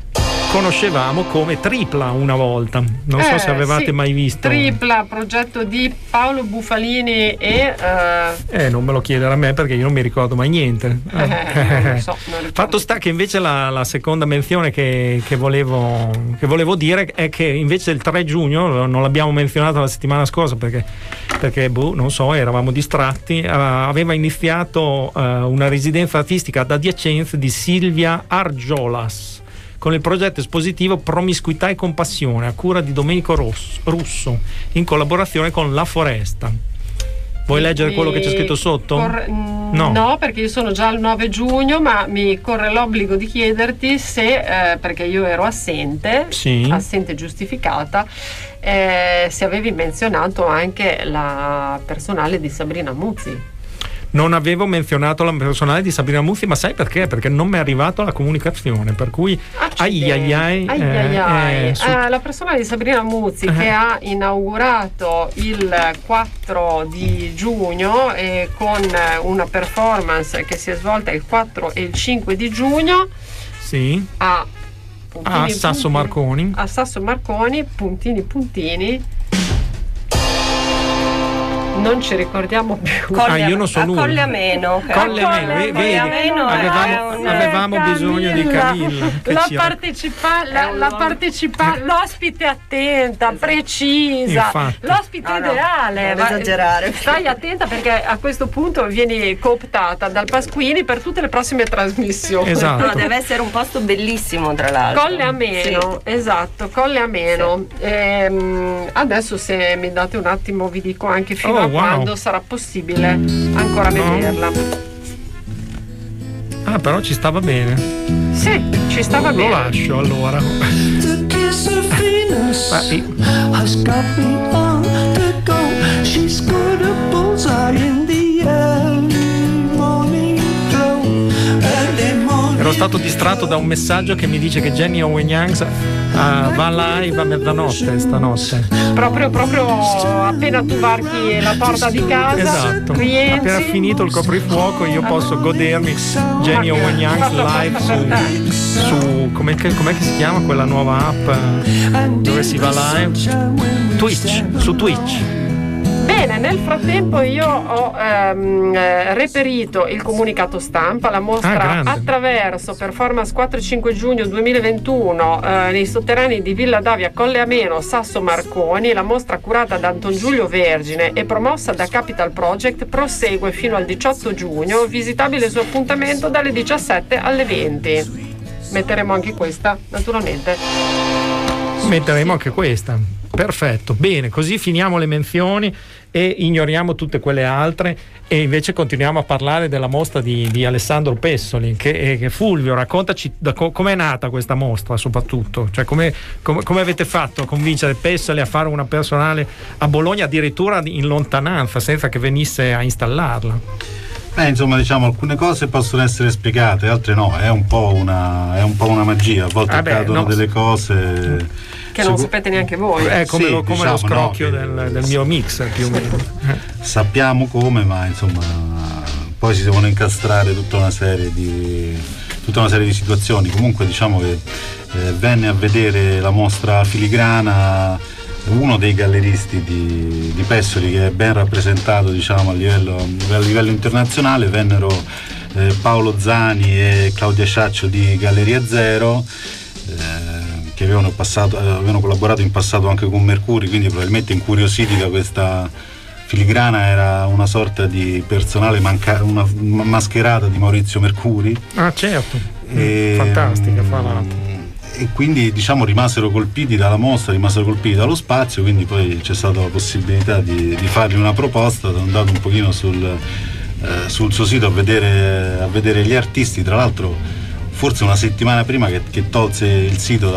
conoscevamo come Tripla una volta. Non so se avevate mai visto. Tripla, progetto di Paolo Bufalini e non me lo chiedere a me perché io non mi ricordo mai niente. Non lo so, Fatto sta che invece la seconda menzione che volevo dire è che invece il 3 giugno, non l'abbiamo menzionato la settimana scorsa perché non so, eravamo distratti, aveva iniziato una residenza artistica ad Adiacenza di Silvia Argiolas con il progetto espositivo Promiscuità e Compassione a cura di Domenico Russo in collaborazione con La Foresta. Vuoi leggere quello che c'è scritto sotto? No, perché io sono già al 9 giugno, ma mi corre l'obbligo di chiederti se, perché io ero assente giustificata, se avevi menzionato anche la personale di Sabrina Muzzi. Non avevo menzionato la personale di Sabrina Muzzi, ma sai perché? Perché non mi è arrivato la comunicazione, per cui la personale di Sabrina Muzzi che ha inaugurato il 4 di giugno con una performance che si è svolta il 4 e il 5 di giugno a Sasso Marconi. A Sasso Marconi, puntini. Non ci ricordiamo più. Io non so nulla. Colle Ameno. Avevamo bisogno di Camilla. L'ospite attenta, precisa. Infatti. L'ospite ideale. Non esagerare. Stai attenta perché a questo punto vieni cooptata dal Pasquini per tutte le prossime trasmissioni. Esatto. No, deve essere un posto bellissimo, tra l'altro. Colle Ameno, esatto, Colle Ameno. Adesso se mi date un attimo vi dico anche fino a quando sarà possibile ancora vederla. Però ci stava bene. Sì, ci stava bene. Lo lascio allora. Ero stato distratto da un messaggio che mi dice che Jenny Owen Youngs va live a mezzanotte stanotte. Proprio appena tu varchi la porta di casa. Esatto. Rientri. Appena finito il coprifuoco io posso godermi Jenny Owen Youngs live su com'è che si chiama quella nuova app dove si va live? Su Twitch. Bene, nel frattempo io ho reperito il comunicato stampa, la mostra attraverso Performance 4 e 5 giugno 2021 nei sotterranei di Villa Davia Colle Ameno Sasso Marconi. La mostra curata da Anton Giulio Vergine e promossa da Capital Project prosegue fino al 18 giugno, visitabile su appuntamento dalle 17 alle 20. Metteremo anche questa, naturalmente. Metteremo anche questa. Perfetto, bene, così finiamo le menzioni e ignoriamo tutte quelle altre e invece continuiamo a parlare della mostra di Alessandro Pessoli che Fulvio, raccontaci com'è nata questa mostra soprattutto, cioè come avete fatto a convincere Pessoli a fare una personale a Bologna addirittura in lontananza senza che venisse a installarla. Insomma, diciamo, alcune cose possono essere spiegate, altre no, è un po' una magia, a volte accadono delle cose che non sapete neanche voi. Come lo scrocchio del mio mix più o meno. Sappiamo come, ma insomma poi si devono incastrare tutta una serie di situazioni. Comunque diciamo che venne a vedere la mostra filigrana uno dei galleristi di Pessoli che è ben rappresentato, diciamo, a livello internazionale. Vennero Paolo Zani e Claudia Sciaccio di Galleria Zero, che avevano collaborato in passato anche con Mercuri, quindi probabilmente incuriositi da questa filigrana. Era una sorta di personale una mascherata di Maurizio Mercuri. Certo, fantastica fra l'altro. E quindi diciamo rimasero colpiti dalla mostra, rimasero colpiti dallo spazio, quindi poi c'è stata la possibilità di fargli una proposta. Sono andato un pochino sul suo sito a vedere gli artisti, tra l'altro forse una settimana prima che tolse il sito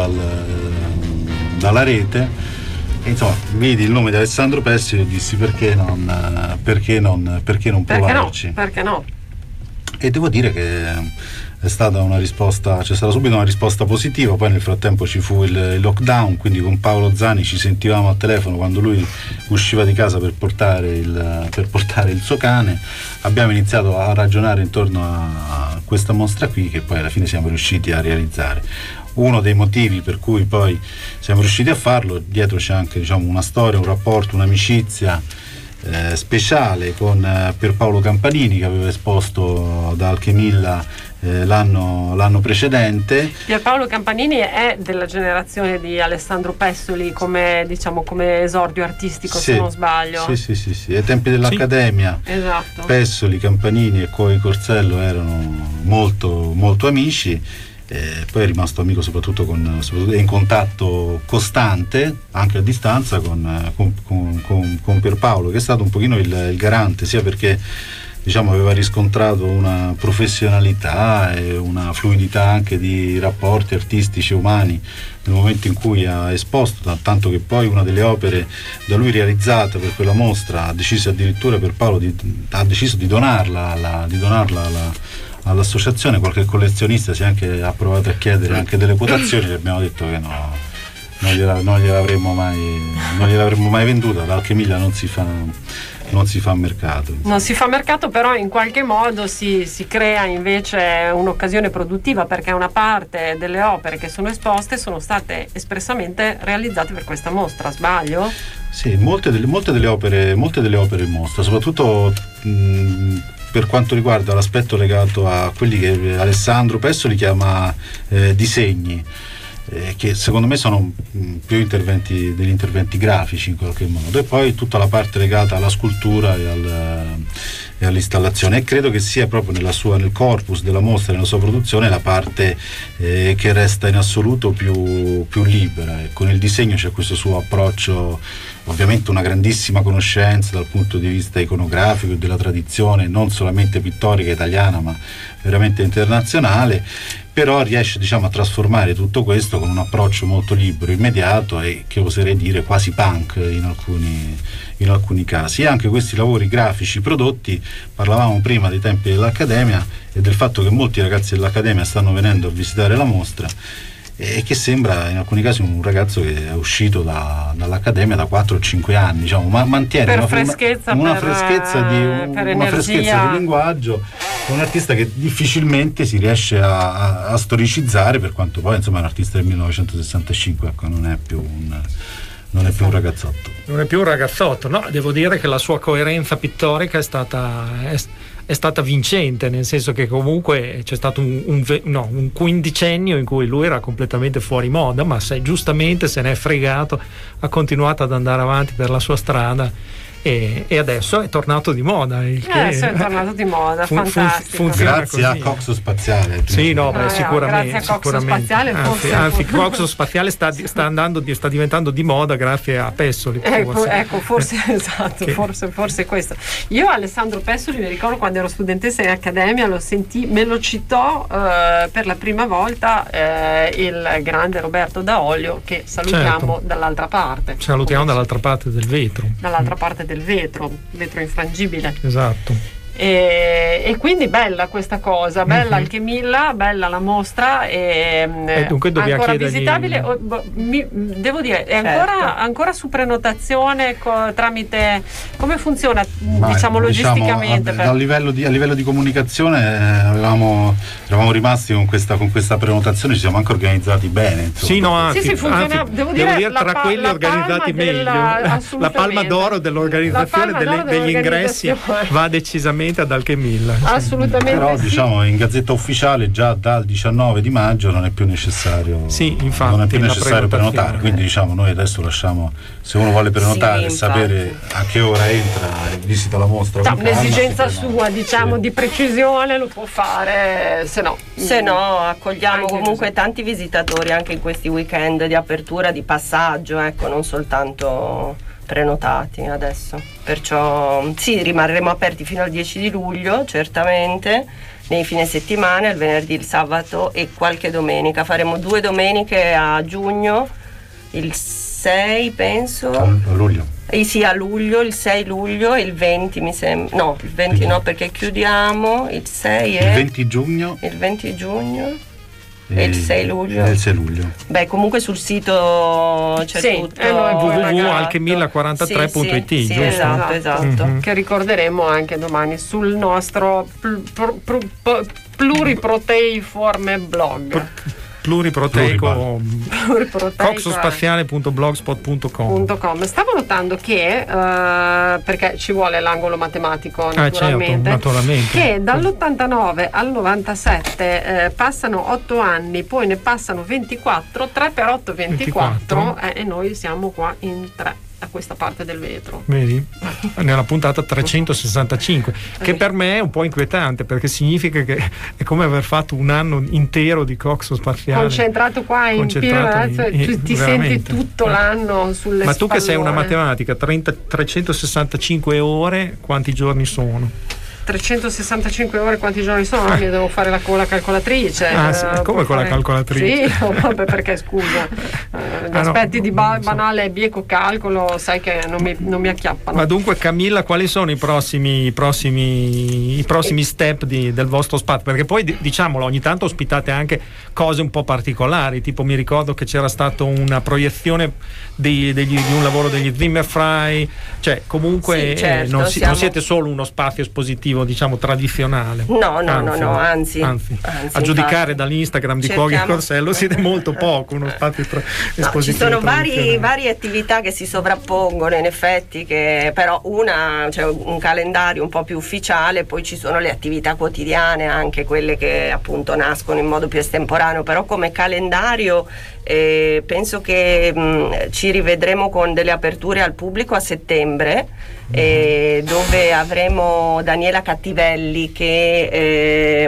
dalla rete, e insomma vidi il nome di Alessandro Pessoli e dissi perché non provarci? Perché no? E devo dire che c'è stata subito una risposta positiva. Poi nel frattempo ci fu il lockdown, quindi con Paolo Zani ci sentivamo al telefono quando lui usciva di casa per portare il suo cane. Abbiamo iniziato a ragionare intorno a questa mostra qui, che poi alla fine siamo riusciti a realizzare. uno dei motivi per cui poi siamo riusciti a farlo. Dietro c'è anche, diciamo, una storia, un rapporto, un'amicizia speciale con Pierpaolo Campanini, che aveva esposto da Alchemilla l'anno precedente. Pierpaolo Campanini è della generazione di Alessandro Pessoli come esordio artistico, se non sbaglio. Sì, ai tempi dell'Accademia. Esatto. Pessoli, Campanini e Cuoghi Corsello erano molto, molto amici. Poi è rimasto amico soprattutto in contatto costante, anche a distanza, con Pierpaolo, che è stato un pochino il garante, sia perché, diciamo, aveva riscontrato una professionalità e una fluidità anche di rapporti artistici e umani nel momento in cui ha esposto, tanto che poi una delle opere da lui realizzata per quella mostra ha deciso addirittura Pierpaolo ha deciso di donarla all'associazione. Qualche collezionista ha provato a chiedere anche delle quotazioni, gli abbiamo detto che no, non gliel'avremmo mai venduta. Ad Alchemilla non si fa mercato. Non si fa mercato, però in qualche modo si crea invece un'occasione produttiva, perché una parte delle opere che sono esposte sono state espressamente realizzate per questa mostra, sbaglio? Sì, molte delle opere in mostra, soprattutto per quanto riguarda l'aspetto legato a quelli che Alessandro Pessoli chiama disegni, che secondo me sono più degli interventi grafici in qualche modo, e poi tutta la parte legata alla scultura e all'installazione, e credo che sia proprio nel corpus della mostra, nella sua produzione, la parte che resta in assoluto più libera. E con il disegno c'è questo suo approccio, ovviamente una grandissima conoscenza dal punto di vista iconografico e della tradizione non solamente pittorica italiana ma veramente internazionale, però riesce, diciamo, a trasformare tutto questo con un approccio molto libero, immediato e, che oserei dire, quasi punk in alcuni casi. E anche questi lavori grafici prodotti, parlavamo prima dei tempi dell'Accademia e del fatto che molti ragazzi dell'Accademia stanno venendo a visitare la mostra, e che sembra in alcuni casi un ragazzo che è uscito dall'Accademia da 4 o 5 anni, diciamo, ma mantiene una freschezza di linguaggio. È un artista che difficilmente si riesce a storicizzare, per quanto poi, insomma, è un artista del 1965, ecco, non è più un ragazzotto. Non è più un ragazzotto, no, devo dire che la sua coerenza pittorica è stata vincente, nel senso che comunque c'è stato un quindicennio in cui lui era completamente fuori moda, ma giustamente se ne è fregato, ha continuato ad andare avanti per la sua strada e adesso è tornato di moda. Adesso è tornato di moda, fantastico. Grazie a Coxo Spaziale. Sì, no, sicuramente. Grazie a Coxo Spaziale, anzi, Coxo Spaziale sta diventando di moda grazie a Pessoli. Forse esatto, forse questo. Io Alessandro Pessoli mi ricordo quando ero studentessa in Accademia, me lo citò per la prima volta il grande Roberto Daolio, che salutiamo dall'altra parte. Salutiamo dall'altra parte del vetro. Dall'altra parte del vetro infrangibile. Esatto. E quindi bella questa cosa, bella Alchemilla, bella la mostra, e dunque dobbiamo ancora chiedergli... visitabile. Devo dire, è ancora su prenotazione tramite, come funziona, diciamo logisticamente? A livello di comunicazione eravamo rimasti con questa prenotazione, ci siamo anche organizzati bene, insomma. Sì, no, anzi, funziona, devo dire tra quelli organizzati meglio. La palma d'oro dell'organizzazione degli ingressi va decisamente ad Alchemilla. Assolutamente. Però diciamo in Gazzetta Ufficiale già dal 19 di maggio non è più necessario. Sì, infatti, non è più necessario prenotare, quindi diciamo noi adesso lasciamo, se uno vuole prenotare, sapere a che ora entra e visita la mostra. Un'esigenza sua, diciamo, di precisione lo può fare, se no accogliamo comunque tanti visitatori anche in questi weekend di apertura, di passaggio, ecco, non soltanto prenotati adesso, perciò sì, rimarremo aperti fino al 10 di luglio certamente, nei fine settimana, il venerdì, il sabato e qualche domenica. Faremo 2 domeniche a giugno, il 6 penso a luglio, sì, a luglio, il 6 luglio e il 20 mi sembra, no, il 20 no, perché chiudiamo, il 6 è il 20 giugno e il 6 luglio. Beh, comunque sul sito c'è tutto, www.alchemilla43.it, sì, esatto. Che ricorderemo anche domani sul nostro pluriproteiforme blog. pluriproteico coxospaziale.blogspot.com. Stavo notando che perché ci vuole l'angolo matematico naturalmente, naturalmente, che dall'89 al 97 passano 8 anni, poi ne passano 24, 3 per 8 24. E noi siamo qua in 3 a questa parte del vetro. Vedi? Nella puntata 365, che per me è un po' inquietante, perché significa che è come aver fatto un anno intero di coxospaziale concentrato qua in Pirelazzo, ti senti tutto l'anno sulle Ma tu spallone. che sei una matematica, 365 ore quanti giorni sono? 365 ore quanti giorni sono? Io devo fare con la calcolatrice. Sì, come con la calcolatrice? Sì, vabbè, perché scusa, gli aspetti di banale e bieco calcolo sai che non mi acchiappano. Ma dunque, Camilla, quali sono i prossimi step del vostro spazio? Perché poi, diciamolo, ogni tanto ospitate anche cose un po' particolari, tipo mi ricordo che c'era stata una proiezione di un lavoro degli Zimmer Frei, cioè comunque sì, certo, non siete solo uno spazio espositivo, diciamo, tradizionale. No, anzi, a giudicare infatti, dall'Instagram di Cuoghi e Corsello siete molto poco uno spazio espositivo. Ci sono varie attività che si sovrappongono, in effetti, che però cioè un calendario un po' più ufficiale, poi ci sono le attività quotidiane, anche quelle che appunto nascono in modo più estemporaneo, però come calendario penso che ci rivedremo con delle aperture al pubblico a settembre, dove avremo Daniela Cattivelli che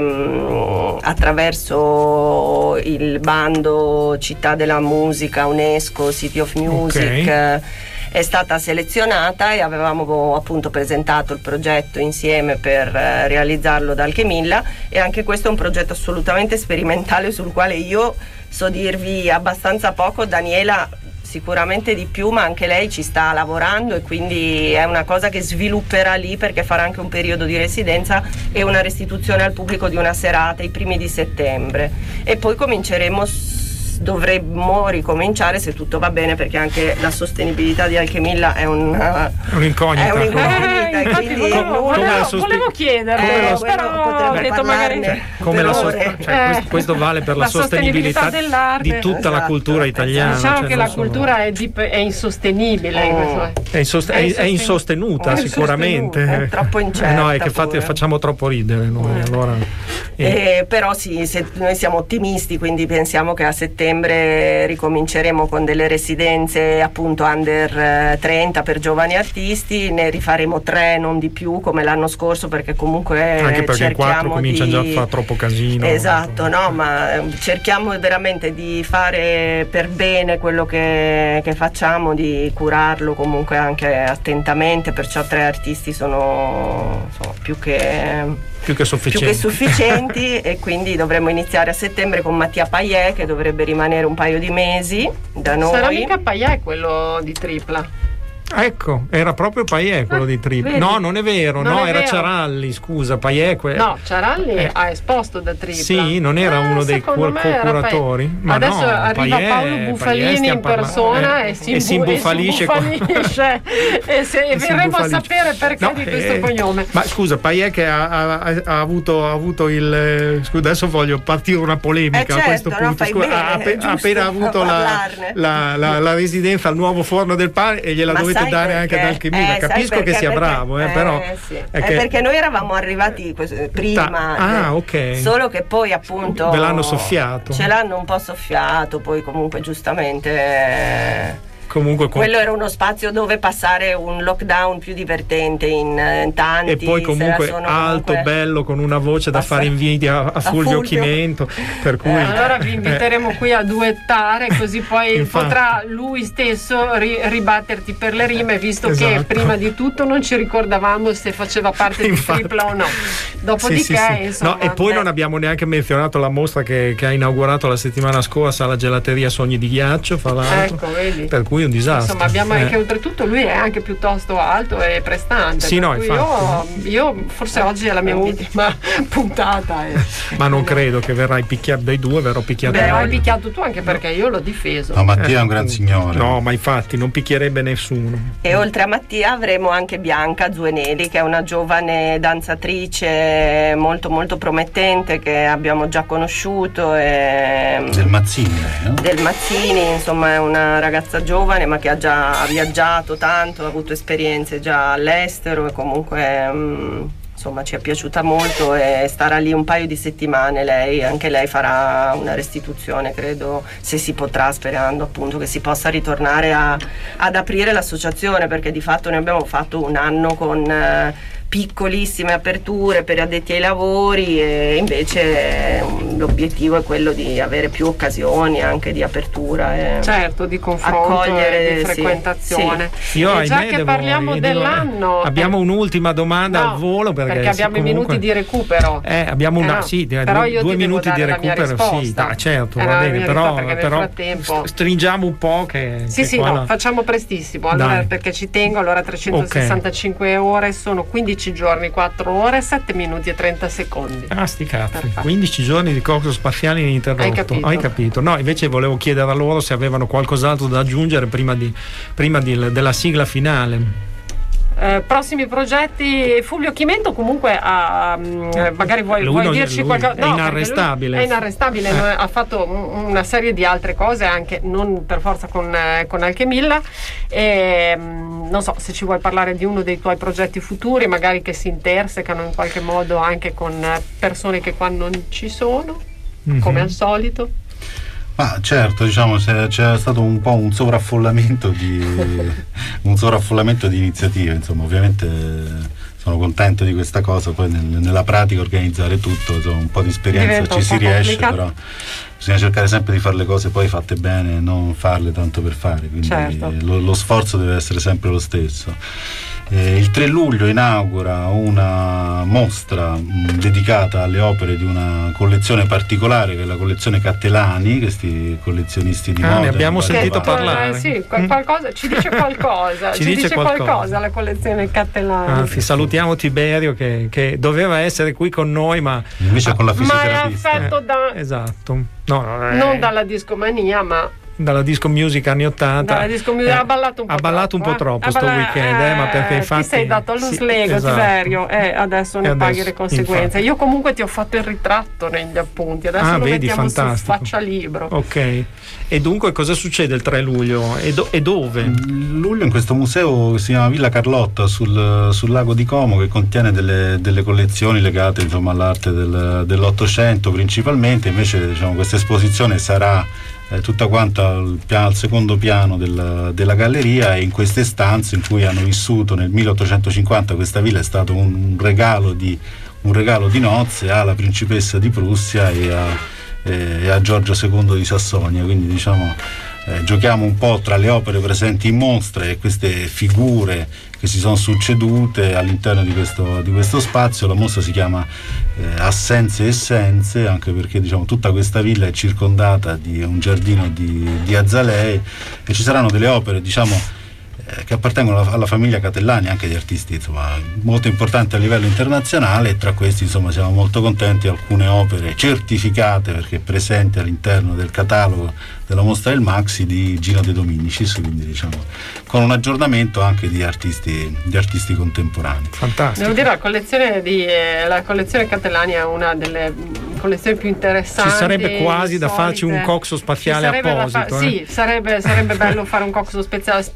attraverso il bando Città della Musica UNESCO City of Music è stata selezionata, e avevamo appunto presentato il progetto insieme per realizzarlo da Alchemilla, e anche questo è un progetto assolutamente sperimentale sul quale io so dirvi abbastanza poco. Daniela sicuramente di più, ma anche lei ci sta lavorando, e quindi è una cosa che svilupperà lì, perché farà anche un periodo di residenza e una restituzione al pubblico di una serata i primi di settembre, e poi dovremmo ricominciare, se tutto va bene, perché anche la sostenibilità di Alchemilla è un'incognita. Volevo chiedere, però ho detto magari questo vale per la sostenibilità dell'arte, di tutta la cultura italiana. Diciamo che la cultura è insostenibile, è insostenuta sicuramente, è troppo incerta, è che facciamo troppo ridere noi, allora. Però sì, noi siamo ottimisti, quindi pensiamo che a settembre ricominceremo con delle residenze appunto under 30 per giovani artisti, ne rifaremo 3, non di più come l'anno scorso, perché comunque anche perché 4 comincia già a fare troppo casino. Esatto, no, ma cerchiamo veramente di fare per bene quello che facciamo, di curarlo comunque anche attentamente, perciò 3 artisti sono più che sufficienti e quindi dovremmo iniziare a settembre con Mattia Payet, che dovrebbe rimanere un paio di mesi da noi. Sarà mica Payet quello di Tripla? Ecco, era proprio Payet quello di Tripla. Vedi? No, non è vero, era Ciaralli, scusa, Payet no, Ciaralli ha esposto da Tripla. Sì, non era uno dei co-curatori. Ma adesso arriva Paolo Bufalini in persona e si imbufalisce e verremo a sapere perché di questo cognome. Ma scusa, Payet che ha avuto il adesso voglio partire una polemica a questo punto. Ha appena avuto la residenza al nuovo Forno del Pane e gliela dovete dare anche ad Alchemilla. Capisco che sia bravo, però sì. Perché noi eravamo arrivati prima, solo che poi appunto ve l'hanno soffiato, ce l'hanno un po' soffiato, poi comunque giustamente quello era uno spazio dove passare un lockdown più divertente in tanti, e poi comunque alto, bello, con una voce da fare invidia a Fulvio Chimento, per cui allora vi inviteremo qui a duettare, così poi potrà lui stesso ribatterti per le rime, visto che prima di tutto non ci ricordavamo se faceva parte di Tripla o no. Dopodiché insomma, e poi non abbiamo neanche menzionato la mostra che ha inaugurato la settimana scorsa alla Gelateria Sogni di Ghiaccio, fra l'altro, vedi. Per cui cui è un disastro. Insomma, abbiamo che oltretutto lui è anche piuttosto alto e prestante. Sì, no, infatti. Io forse oggi è la mia ultima puntata. Ma non credo che verrai picchiato dai due, verrò picchiato. Verrai picchiato tu, anche perché io l'ho difeso. No, Mattia è un gran signore. No, ma infatti non picchierebbe nessuno. E oltre a Mattia avremo anche Bianca Zueneli, che è una giovane danzatrice molto molto promettente, che abbiamo già conosciuto. Del Mazzini, no? Del Mazzini, insomma, è una ragazza giovane ma che ha già viaggiato tanto, ha avuto esperienze già all'estero e comunque insomma ci è piaciuta molto e starà lì un paio di settimane. Anche lei farà una restituzione, credo, se si potrà, sperando appunto che si possa ritornare ad aprire l'associazione, perché di fatto ne abbiamo fatto un anno con piccolissime aperture per addetti ai lavori, e invece l'obiettivo è quello di avere più occasioni anche di apertura, certo, di confronto e di frequentazione. Sì. Io, e già che parliamo dell'anno, abbiamo un'ultima domanda al volo, perché abbiamo comunque, i minuti di recupero. Abbiamo due minuti di recupero, sì, certo, va bene, però frattempo stringiamo un po' che no, facciamo prestissimo, allora, perché ci tengo. Allora 365 ore sono 15 giorni, 4 ore, 7 minuti e 30 secondi. Sti cazzi, 15 giorni di corso spaziale ininterrotto. Hai capito? No, invece volevo chiedere a loro se avevano qualcos'altro da aggiungere prima della sigla finale. Prossimi progetti. Fulvio Chimento comunque magari vuoi dirci qualcosa? È inarrestabile. È inarrestabile, ha fatto una serie di altre cose, anche non per forza con Alchemilla, e non so se ci vuoi parlare di uno dei tuoi progetti futuri, magari che si intersecano in qualche modo anche con persone che qua non ci sono, come al solito. Ma certo, diciamo c'è stato un po' un sovraffollamento di iniziative, insomma, ovviamente sono contento di questa cosa, poi nella pratica organizzare tutto, insomma, un po' di esperienza ci si riesce, però bisogna cercare sempre di fare le cose poi fatte bene, non farle tanto per fare, quindi lo sforzo deve essere sempre lo stesso. Il 3 luglio inaugura una mostra dedicata alle opere di una collezione particolare, che è la collezione Cattelani, questi collezionisti di moda. Ne abbiamo sentito parlare. Qualcosa, ci dice qualcosa. ci dice qualcosa la collezione Cattelani. Anzi, salutiamo Tiberio che doveva essere qui con noi, ma invece con la Ma fisioterapista. è affetto da esatto. Non dalla discomania, ma dalla disco music anni 80. Dalla disco music ha ballato un po' troppo sto weekend, ma perché infatti ti sei dato allo slego, esatto. Tiberio, adesso ne paghi le conseguenze. Infatti. Io comunque ti ho fatto il ritratto negli appunti, adesso lo mettiamo su faccia libro. Ok. E dunque cosa succede il 3 luglio e dove? Luglio in questo museo che si chiama Villa Carlotta sul lago di Como, che contiene delle collezioni legate, insomma, all'arte dell'Ottocento principalmente. Invece, diciamo, questa esposizione sarà tutta quanta al secondo piano della galleria, e in queste stanze in cui hanno vissuto nel 1850, questa villa è stato un regalo di nozze alla principessa di Prussia e a Giorgio II di Sassonia, quindi diciamo giochiamo un po' tra le opere presenti in mostra e queste figure che si sono succedute all'interno di questo spazio. La mostra si chiama Assenze e Essenze, anche perché, diciamo, tutta questa villa è circondata di un giardino di azalee, e ci saranno delle opere, diciamo, che appartengono alla famiglia Catellani, anche di artisti, insomma, molto importanti a livello internazionale, e tra questi, insomma, siamo molto contenti, alcune opere certificate perché presenti all'interno del catalogo della mostra del Maxi di Gino De Dominicis, quindi, diciamo, con un aggiornamento anche di artisti contemporanei. Fantastico. Devo dire, la collezione Catellani è una delle collezioni più interessanti. Ci sarebbe quasi da farci un coxo spaziale apposito. Sì, sarebbe bello fare un coxo speciale.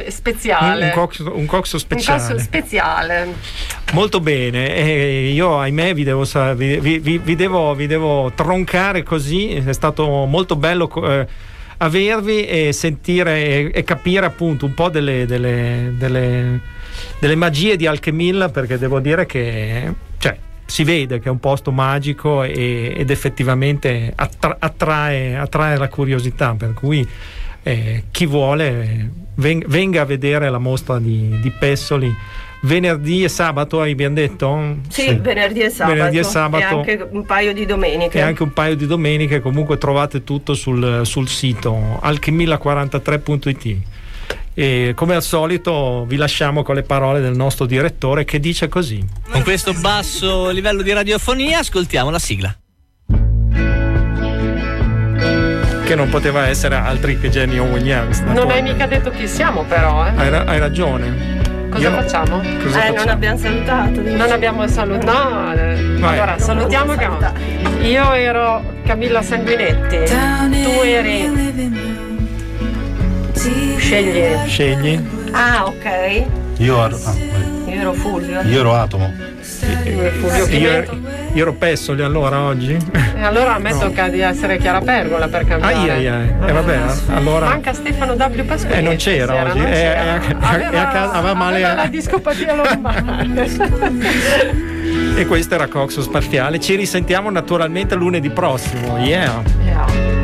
Un coxo speciale. Molto bene. Io, ahimè, vi devo troncare così. È stato molto bello avervi e sentire e capire appunto un po' delle magie di Alchemilla, perché devo dire che si vede che è un posto magico ed effettivamente attrae la curiosità, per cui chi vuole venga a vedere la mostra di Pessoli venerdì e sabato, abbiamo detto? Sì, venerdì e sabato e anche un paio di domeniche. Comunque trovate tutto sul sito alchemilla43.it. E come al solito vi lasciamo con le parole del nostro direttore, che dice così. Con questo basso livello di radiofonia ascoltiamo la sigla. Che non poteva essere altri che Jenny Owen Youngs. Non hai mica detto chi siamo, però, eh? Hai ragione. Cosa facciamo? Non abbiamo salutato. Non abbiamo salutato. No, allora salutiamo. Io ero Camilla Sanguinetti. Tu eri. Scegli. Ah, ok. Io ero Fulvio. Io ero Atomo. Io ero Pessoli allora oggi. E allora a me tocca di essere Chiara Pergola per cambiare. Vabbè, allora. Manca Stefano W. Pasquini. Non c'era oggi. Aveva male la discopatia lombare. E questo era Coxo Spaziale. Ci risentiamo naturalmente lunedì prossimo. Yeah.